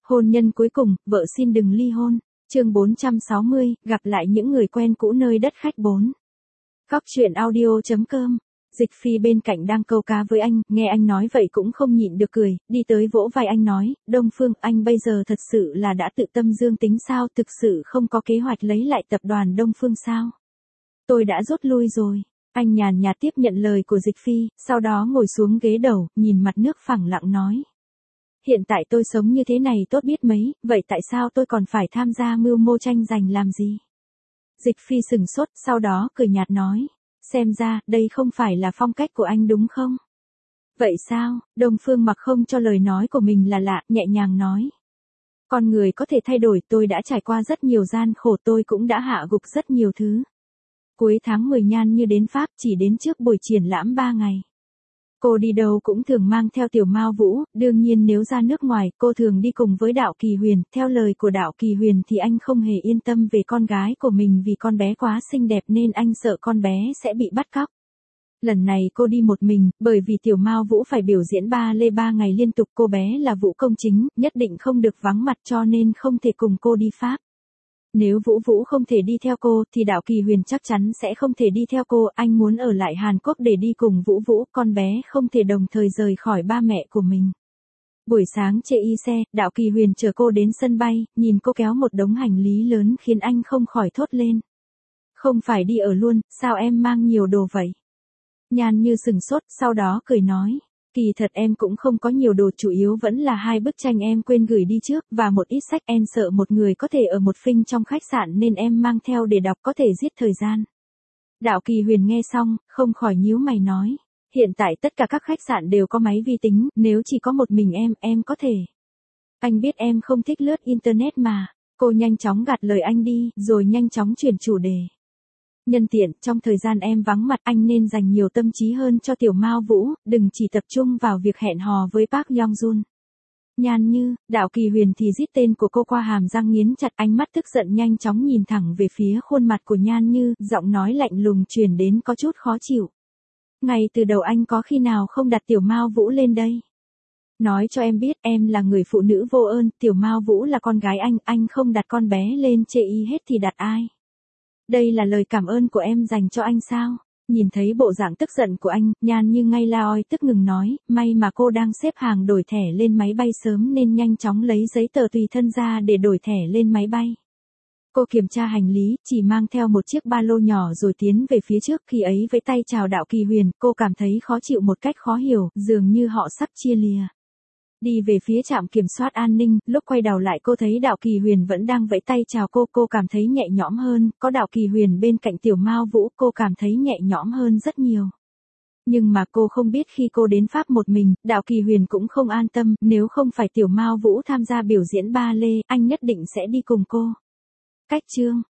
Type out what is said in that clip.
Hôn nhân cuối cùng, vợ xin đừng ly hôn. Chương 460, gặp lại những người quen cũ nơi đất khách 4. Góc truyện audio.com. Dịch Phi bên cạnh đang câu cá với anh, nghe anh nói vậy cũng không nhịn được cười, đi tới vỗ vai anh nói, Đông Phương, anh bây giờ thật sự là đã tự tâm dương tính sao, thực sự không có kế hoạch lấy lại tập đoàn Đông Phương sao? Tôi đã rút lui rồi. Anh nhàn nhạt tiếp nhận lời của Dịch Phi, sau đó ngồi xuống ghế đầu, nhìn mặt nước phẳng lặng nói. Hiện tại tôi sống như thế này tốt biết mấy, vậy tại sao tôi còn phải tham gia mưu mô tranh giành làm gì? Dịch Phi sừng sốt, sau đó cười nhạt nói. Xem ra, đây không phải là phong cách của anh đúng không? Vậy sao? Đông Phương mặc không cho lời nói của mình là lạ, nhẹ nhàng nói. Con người có thể thay đổi, tôi đã trải qua rất nhiều gian khổ, tôi cũng đã hạ gục rất nhiều thứ. Cuối tháng 10 Nhan Như đến Pháp, chỉ đến trước buổi triển lãm 3 ngày. Cô đi đâu cũng thường mang theo Tiểu Mao Vũ, đương nhiên nếu ra nước ngoài, cô thường đi cùng với Đạo Kỳ Huyền. Theo lời của Đạo Kỳ Huyền thì anh không hề yên tâm về con gái của mình vì con bé quá xinh đẹp nên anh sợ con bé sẽ bị bắt cóc. Lần này cô đi một mình, bởi vì Tiểu Mao Vũ phải biểu diễn ba lê 3 ngày liên tục, cô bé là vũ công chính, nhất định không được vắng mặt cho nên không thể cùng cô đi Pháp. Nếu Vũ Vũ không thể đi theo cô, thì Đạo Kỳ Huyền chắc chắn sẽ không thể đi theo cô, anh muốn ở lại Hàn Quốc để đi cùng Vũ Vũ, con bé không thể đồng thời rời khỏi ba mẹ của mình. Buổi sáng chê y xe, Đạo Kỳ Huyền chở cô đến sân bay, nhìn cô kéo một đống hành lý lớn khiến anh không khỏi thốt lên. Không phải đi ở luôn, sao em mang nhiều đồ vậy? Nhan Như sừng sốt, sau đó cười nói. Kỳ thật em cũng không có nhiều đồ, chủ yếu vẫn là 2 bức tranh em quên gửi đi trước, và một ít sách, em sợ một người có thể ở một phinh trong khách sạn nên em mang theo để đọc có thể giết thời gian. Đạo Kỳ Huyền nghe xong, không khỏi nhíu mày nói. Hiện tại tất cả các khách sạn đều có máy vi tính, nếu chỉ có một mình em có thể. Anh biết em không thích lướt internet mà. Cô nhanh chóng gạt lời anh đi, rồi nhanh chóng chuyển chủ đề. Nhân tiện, trong thời gian em vắng mặt anh nên dành nhiều tâm trí hơn cho Tiểu Mao Vũ, đừng chỉ tập trung vào việc hẹn hò với Park Yong Jun. Nhan Như, Đạo Kỳ Huyền thì rít tên của cô qua hàm răng nghiến chặt, ánh mắt tức giận nhanh chóng nhìn thẳng về phía khuôn mặt của Nhan Như, giọng nói lạnh lùng truyền đến có chút khó chịu. Ngay từ đầu anh có khi nào không đặt Tiểu Mao Vũ lên đây? Nói cho em biết, em là người phụ nữ vô ơn, Tiểu Mao Vũ là con gái anh không đặt con bé lên chê y hết thì đặt ai? Đây là lời cảm ơn của em dành cho anh sao? Nhìn thấy bộ dạng tức giận của anh, Nhan Như ngay la oi tức ngừng nói, may mà cô đang xếp hàng đổi thẻ lên máy bay sớm nên nhanh chóng lấy giấy tờ tùy thân ra để đổi thẻ lên máy bay. Cô kiểm tra hành lý, chỉ mang theo một chiếc ba lô nhỏ rồi tiến về phía trước, khi ấy với tay chào Đạo Kỳ Huyền, cô cảm thấy khó chịu một cách khó hiểu, dường như họ sắp chia lìa. Đi về phía trạm kiểm soát an ninh, lúc quay đầu lại cô thấy Đạo Kỳ Huyền vẫn đang vẫy tay chào cô cảm thấy nhẹ nhõm hơn, có Đạo Kỳ Huyền bên cạnh Tiểu Mao Vũ cô cảm thấy nhẹ nhõm hơn rất nhiều. Nhưng mà cô không biết khi cô đến Pháp một mình, Đạo Kỳ Huyền cũng không an tâm, nếu không phải Tiểu Mao Vũ tham gia biểu diễn ba lê, anh nhất định sẽ đi cùng cô. Cách chương